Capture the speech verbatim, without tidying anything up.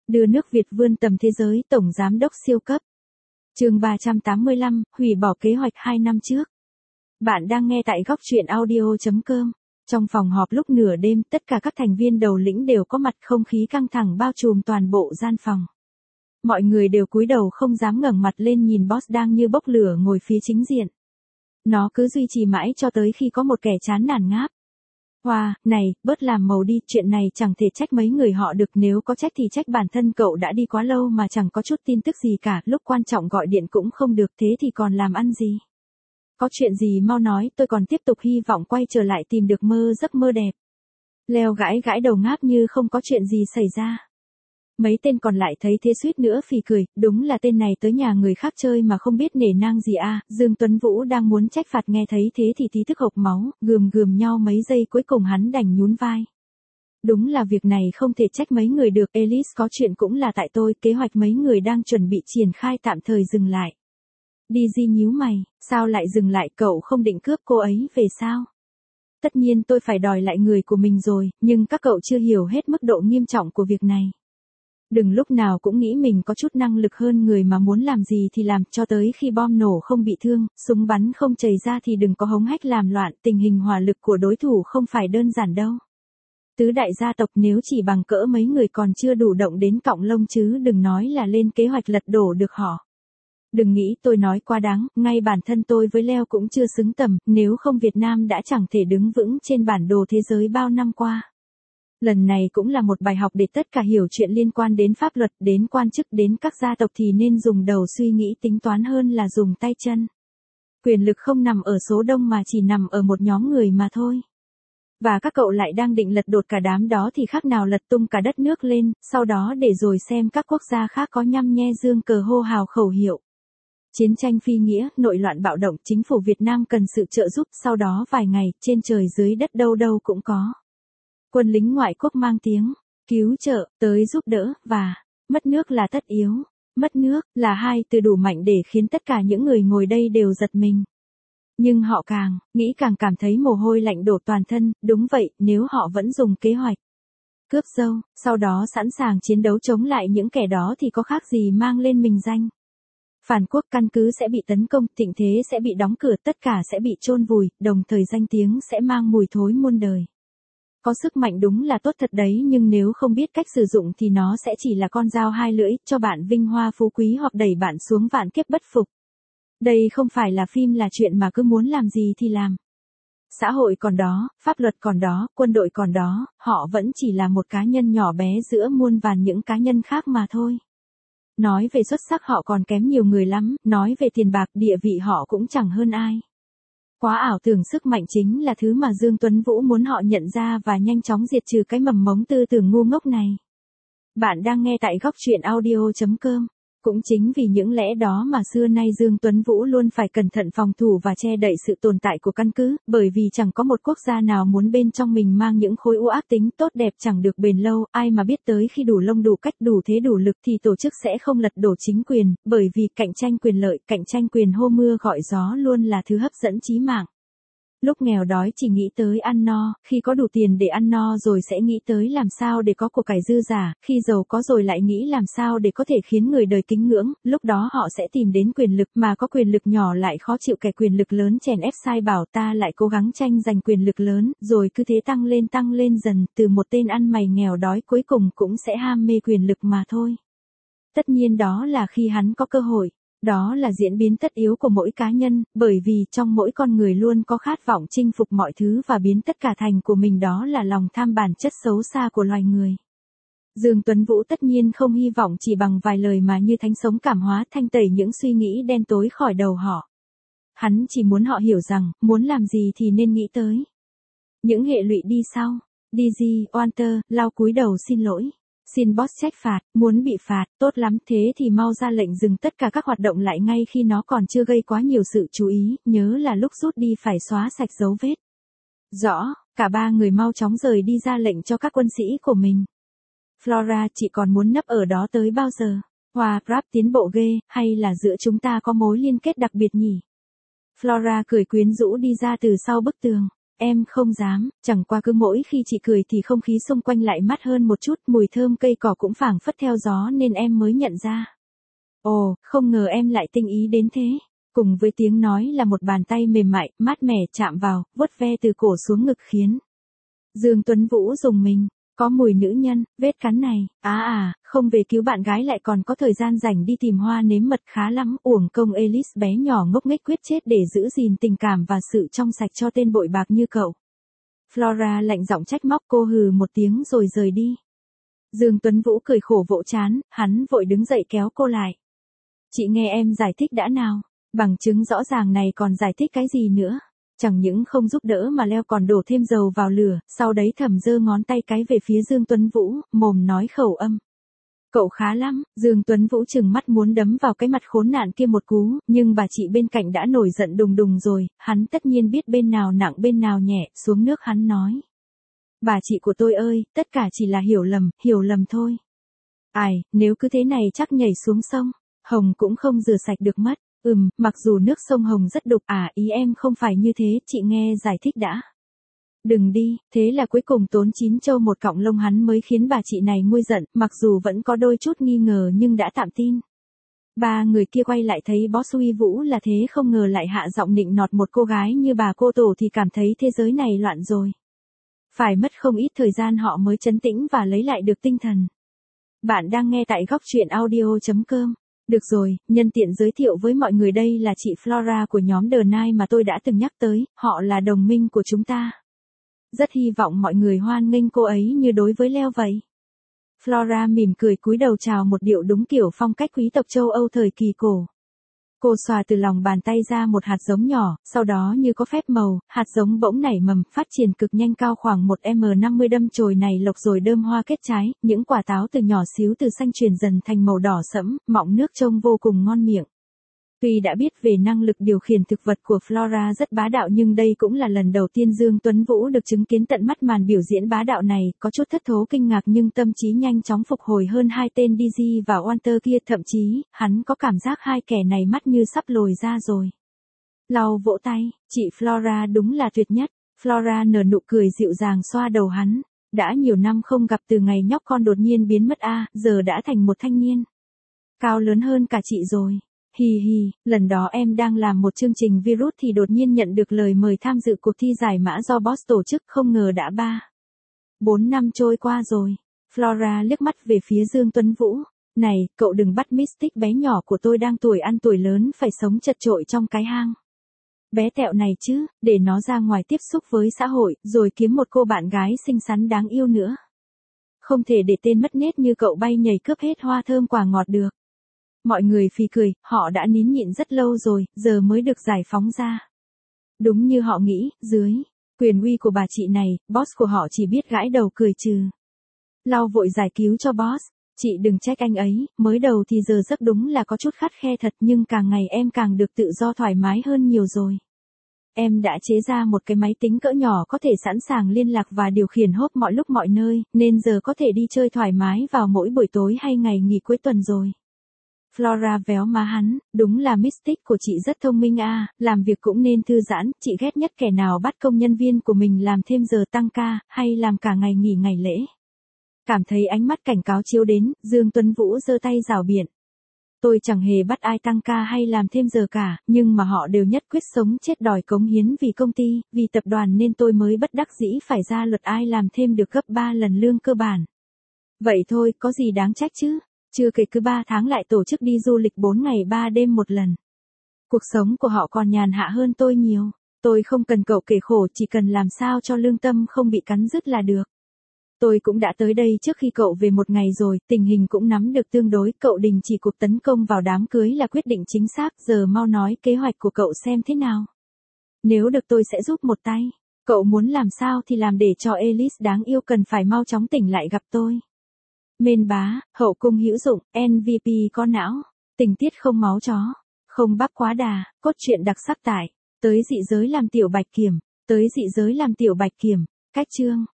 Đưa nước Việt vươn tầm thế giới, tổng giám đốc siêu cấp. Chương ba trăm tám mươi lăm, hủy bỏ kế hoạch hai năm trước. Bạn đang nghe tại góc truyện audio chấm com. Trong phòng họp lúc nửa đêm, tất cả các thành viên đầu lĩnh đều có mặt, không khí căng thẳng bao trùm toàn bộ gian phòng. Mọi người đều cúi đầu không dám ngẩng mặt lên nhìn boss đang như bốc lửa ngồi phía chính diện. Nó cứ duy trì mãi cho tới khi có một kẻ chán nản ngáp. Hoa, wow, này, bớt làm màu đi, chuyện này chẳng thể trách mấy người họ được, nếu có trách thì trách bản thân cậu đã đi quá lâu mà chẳng có chút tin tức gì cả, lúc quan trọng gọi điện cũng không được, thế thì còn làm ăn gì? Có chuyện gì mau nói, tôi còn tiếp tục hy vọng quay trở lại tìm được mơ giấc mơ đẹp. Leo gãi gãi đầu ngáp như không có chuyện gì xảy ra. Mấy tên còn lại thấy thế suýt nữa phì cười, đúng là tên này tới nhà người khác chơi mà không biết nể nang gì à. Dương Tuấn Vũ đang muốn trách phạt nghe thấy thế thì tí thức hộc máu, gườm gườm nhau mấy giây cuối cùng hắn đành nhún vai. Đúng là việc này không thể trách mấy người được, Alice, có chuyện cũng là tại tôi, kế hoạch mấy người đang chuẩn bị triển khai tạm thời dừng lại. Đi Di nhíu mày, sao lại dừng lại, cậu không định cướp cô ấy về sao? Tất nhiên tôi phải đòi lại người của mình rồi, nhưng các cậu chưa hiểu hết mức độ nghiêm trọng của việc này. Đừng lúc nào cũng nghĩ mình có chút năng lực hơn người mà muốn làm gì thì làm, cho tới khi bom nổ không bị thương, súng bắn không chảy ra thì đừng có hống hách làm loạn, tình hình hỏa lực của đối thủ không phải đơn giản đâu. Tứ đại gia tộc nếu chỉ bằng cỡ mấy người còn chưa đủ động đến cọng lông chứ đừng nói là lên kế hoạch lật đổ được họ. Đừng nghĩ tôi nói quá đáng, ngay bản thân tôi với Leo cũng chưa xứng tầm, nếu không Việt Nam đã chẳng thể đứng vững trên bản đồ thế giới bao năm qua. Lần này cũng là một bài học để tất cả hiểu chuyện liên quan đến pháp luật, đến quan chức, đến các gia tộc thì nên dùng đầu suy nghĩ tính toán hơn là dùng tay chân. Quyền lực không nằm ở số đông mà chỉ nằm ở một nhóm người mà thôi. Và các cậu lại đang định lật đổ cả đám đó thì khác nào lật tung cả đất nước lên, sau đó để rồi xem các quốc gia khác có nhăm nhe dương cờ hô hào khẩu hiệu. Chiến tranh phi nghĩa, nội loạn bạo động, chính phủ Việt Nam cần sự trợ giúp, sau đó vài ngày, trên trời dưới đất đâu đâu cũng có. Quân lính ngoại quốc mang tiếng, cứu trợ, tới giúp đỡ, và, mất nước là tất yếu. Mất nước, là hai từ đủ mạnh để khiến tất cả những người ngồi đây đều giật mình. Nhưng họ càng, nghĩ càng cảm thấy mồ hôi lạnh đổ toàn thân, đúng vậy, nếu họ vẫn dùng kế hoạch cướp dâu, sau đó sẵn sàng chiến đấu chống lại những kẻ đó thì có khác gì mang lên mình danh. Phản quốc, căn cứ sẽ bị tấn công, thịnh thế sẽ bị đóng cửa, tất cả sẽ bị chôn vùi, đồng thời danh tiếng sẽ mang mùi thối muôn đời. Có sức mạnh đúng là tốt thật đấy, nhưng nếu không biết cách sử dụng thì nó sẽ chỉ là con dao hai lưỡi, cho bạn vinh hoa phú quý hoặc đẩy bạn xuống vạn kiếp bất phục. Đây không phải là phim là chuyện mà cứ muốn làm gì thì làm. Xã hội còn đó, pháp luật còn đó, quân đội còn đó, họ vẫn chỉ là một cá nhân nhỏ bé giữa muôn vàn những cá nhân khác mà thôi. Nói về xuất sắc họ còn kém nhiều người lắm, nói về tiền bạc địa vị họ cũng chẳng hơn ai. Quá ảo tưởng, sức mạnh chính là thứ mà Dương Tuấn Vũ muốn họ nhận ra và nhanh chóng diệt trừ cái mầm mống tư tưởng ngu ngốc này. Bạn đang nghe tại góc truyện audio chấm com. Cũng chính vì những lẽ đó mà xưa nay Dương Tuấn Vũ luôn phải cẩn thận phòng thủ và che đậy sự tồn tại của căn cứ, bởi vì chẳng có một quốc gia nào muốn bên trong mình mang những khối u ác tính tốt đẹp chẳng được bền lâu, ai mà biết tới khi đủ lông đủ cách đủ thế đủ lực thì tổ chức sẽ không lật đổ chính quyền, bởi vì cạnh tranh quyền lợi, cạnh tranh quyền hô mưa gọi gió luôn là thứ hấp dẫn chí mạng. Lúc nghèo đói chỉ nghĩ tới ăn no, khi có đủ tiền để ăn no rồi sẽ nghĩ tới làm sao để có của cải dư giả, khi giàu có rồi lại nghĩ làm sao để có thể khiến người đời kính ngưỡng, lúc đó họ sẽ tìm đến quyền lực, mà có quyền lực nhỏ lại khó chịu kẻ quyền lực lớn chèn ép sai bảo ta lại cố gắng tranh giành quyền lực lớn, rồi cứ thế tăng lên tăng lên dần, từ một tên ăn mày nghèo đói cuối cùng cũng sẽ ham mê quyền lực mà thôi. Tất nhiên đó là khi hắn có cơ hội. Đó là diễn biến tất yếu của mỗi cá nhân, bởi vì trong mỗi con người luôn có khát vọng chinh phục mọi thứ và biến tất cả thành của mình, đó là lòng tham bản chất xấu xa của loài người. Dương Tuấn Vũ tất nhiên không hy vọng chỉ bằng vài lời mà như thánh sống cảm hóa thanh tẩy những suy nghĩ đen tối khỏi đầu họ. Hắn chỉ muốn họ hiểu rằng, muốn làm gì thì nên nghĩ tới những hệ lụy đi sau. Dizzy, Walter, lao cúi đầu xin lỗi. Xin boss trách phạt, muốn bị phạt, tốt lắm, thế thì mau ra lệnh dừng tất cả các hoạt động lại ngay khi nó còn chưa gây quá nhiều sự chú ý, nhớ là lúc rút đi phải xóa sạch dấu vết. Rõ, cả ba người mau chóng rời đi ra lệnh cho các quân sĩ của mình. Flora, chị còn muốn nấp ở đó tới bao giờ? Wow, rap tiến bộ ghê, hay là giữa chúng ta có mối liên kết đặc biệt nhỉ? Flora cười quyến rũ đi ra từ sau bức tường. Em không dám, chẳng qua cứ mỗi khi chị cười thì không khí xung quanh lại mát hơn một chút, mùi thơm cây cỏ cũng phảng phất theo gió nên em mới nhận ra. Ồ, không ngờ em lại tinh ý đến thế. Cùng với tiếng nói là một bàn tay mềm mại, mát mẻ chạm vào, vuốt ve từ cổ xuống ngực khiến Dương Tuấn Vũ rùng mình. Có mùi nữ nhân, vết cắn này, á à, à, không về cứu bạn gái lại còn có thời gian rảnh đi tìm hoa nếm mật khá lắm, uổng công Elise bé nhỏ ngốc nghếch quyết chết để giữ gìn tình cảm và sự trong sạch cho tên bội bạc như cậu. Flora lạnh giọng trách móc, cô hừ một tiếng rồi rời đi. Dương Tuấn Vũ cười khổ vỗ trán, hắn vội đứng dậy kéo cô lại. Chị nghe em giải thích đã nào, bằng chứng rõ ràng này còn giải thích cái gì nữa. Chẳng những không giúp đỡ mà leo còn đổ thêm dầu vào lửa, sau đấy thầm giơ ngón tay cái về phía Dương Tuấn Vũ, mồm nói khẩu âm. Cậu khá lắm, Dương Tuấn Vũ trừng mắt muốn đấm vào cái mặt khốn nạn kia một cú, nhưng bà chị bên cạnh đã nổi giận đùng đùng rồi, hắn tất nhiên biết bên nào nặng bên nào nhẹ, xuống nước hắn nói. Bà chị của tôi ơi, tất cả chỉ là hiểu lầm, hiểu lầm thôi. Ai, nếu cứ thế này chắc nhảy xuống sông, Hồng cũng không rửa sạch được mất. Ừm, mặc dù nước sông Hồng rất đục, à ý em không phải như thế, chị nghe giải thích đã. Đừng đi, thế là cuối cùng tốn chín châu một cọng lông hắn mới khiến bà chị này nguôi giận, mặc dù vẫn có đôi chút nghi ngờ nhưng đã tạm tin. Ba người kia quay lại thấy boss uy vũ là thế, không ngờ lại hạ giọng nịnh nọt một cô gái như bà cô tổ thì cảm thấy thế giới này loạn rồi. Phải mất không ít thời gian họ mới trấn tĩnh và lấy lại được tinh thần. Bạn đang nghe tại góc truyện audio chấm com. Được rồi, nhân tiện giới thiệu với mọi người đây là chị Flora của nhóm The Nine mà tôi đã từng nhắc tới, họ là đồng minh của chúng ta. Rất hy vọng mọi người hoan nghênh cô ấy như đối với Leo vậy. Flora mỉm cười cúi đầu chào một điệu đúng kiểu phong cách quý tộc châu Âu thời kỳ cổ. Cô xòa từ lòng bàn tay ra một hạt giống nhỏ, sau đó như có phép màu, hạt giống bỗng nảy mầm, phát triển cực nhanh cao khoảng một mét năm mươi đâm chồi này lộc rồi đơm hoa kết trái, những quả táo từ nhỏ xíu từ xanh chuyển dần thành màu đỏ sẫm, mọng nước trông vô cùng ngon miệng. Tuy đã biết về năng lực điều khiển thực vật của Flora rất bá đạo nhưng đây cũng là lần đầu tiên Dương Tuấn Vũ được chứng kiến tận mắt màn biểu diễn bá đạo này, có chút thất thố kinh ngạc nhưng tâm trí nhanh chóng phục hồi hơn hai tên Digi và Walter kia, thậm chí, hắn có cảm giác hai kẻ này mắt như sắp lồi ra rồi. Lau vỗ tay, chị Flora đúng là tuyệt nhất, Flora nở nụ cười dịu dàng xoa đầu hắn, đã nhiều năm không gặp từ ngày nhóc con đột nhiên biến mất a, giờ đã thành một thanh niên. Cao lớn hơn cả chị rồi. Hì hì, lần đó em đang làm một chương trình virus thì đột nhiên nhận được lời mời tham dự cuộc thi giải mã do boss tổ chức, không ngờ đã ba. Bốn năm trôi qua rồi. Flora liếc mắt về phía Dương Tuấn Vũ. Này, cậu đừng bắt Mystic bé nhỏ của tôi đang tuổi ăn tuổi lớn phải sống chật chội trong cái hang bé tẹo này chứ, để nó ra ngoài tiếp xúc với xã hội, rồi kiếm một cô bạn gái xinh xắn đáng yêu nữa. Không thể để tên mất nết như cậu bay nhảy cướp hết hoa thơm quả ngọt được. Mọi người phì cười, họ đã nín nhịn rất lâu rồi, giờ mới được giải phóng ra. Đúng như họ nghĩ, dưới quyền uy của bà chị này, boss của họ chỉ biết gãi đầu cười trừ. Lau vội giải cứu cho boss, chị đừng trách anh ấy, mới đầu thì giờ giấc đúng là có chút khắt khe thật nhưng càng ngày em càng được tự do thoải mái hơn nhiều rồi. Em đã chế ra một cái máy tính cỡ nhỏ có thể sẵn sàng liên lạc và điều khiển hốp mọi lúc mọi nơi, nên giờ có thể đi chơi thoải mái vào mỗi buổi tối hay ngày nghỉ cuối tuần rồi. Flora véo má hắn, đúng là Mystic của chị rất thông minh à, làm việc cũng nên thư giãn, chị ghét nhất kẻ nào bắt công nhân viên của mình làm thêm giờ tăng ca, hay làm cả ngày nghỉ ngày lễ. Cảm thấy ánh mắt cảnh cáo chiếu đến, Dương Tuấn Vũ giơ tay rảo biện. Tôi chẳng hề bắt ai tăng ca hay làm thêm giờ cả, nhưng mà họ đều nhất quyết sống chết đòi cống hiến vì công ty, vì tập đoàn nên tôi mới bất đắc dĩ phải ra luật ai làm thêm được gấp ba lần lương cơ bản. Vậy thôi, có gì đáng trách chứ? Chưa kể cứ ba tháng lại tổ chức đi du lịch bốn ngày ba đêm một lần. Cuộc sống của họ còn nhàn hạ hơn tôi nhiều. Tôi không cần cậu kể khổ, chỉ cần làm sao cho lương tâm không bị cắn rứt là được. Tôi cũng đã tới đây trước khi cậu về một ngày rồi, tình hình cũng nắm được tương đối, cậu đình chỉ cuộc tấn công vào đám cưới là quyết định chính xác, giờ mau nói kế hoạch của cậu xem thế nào. Nếu được tôi sẽ giúp một tay. Cậu muốn làm sao thì làm để cho Elise đáng yêu cần phải mau chóng tỉnh lại gặp tôi. Mên bá, hậu cung hữu dụng, em vê pê có não, tình tiết không máu chó, không bắp quá đà, cốt truyện đặc sắc tại, tới dị giới làm tiểu bạch kiểm, tới dị giới làm tiểu bạch kiểm, cách chương.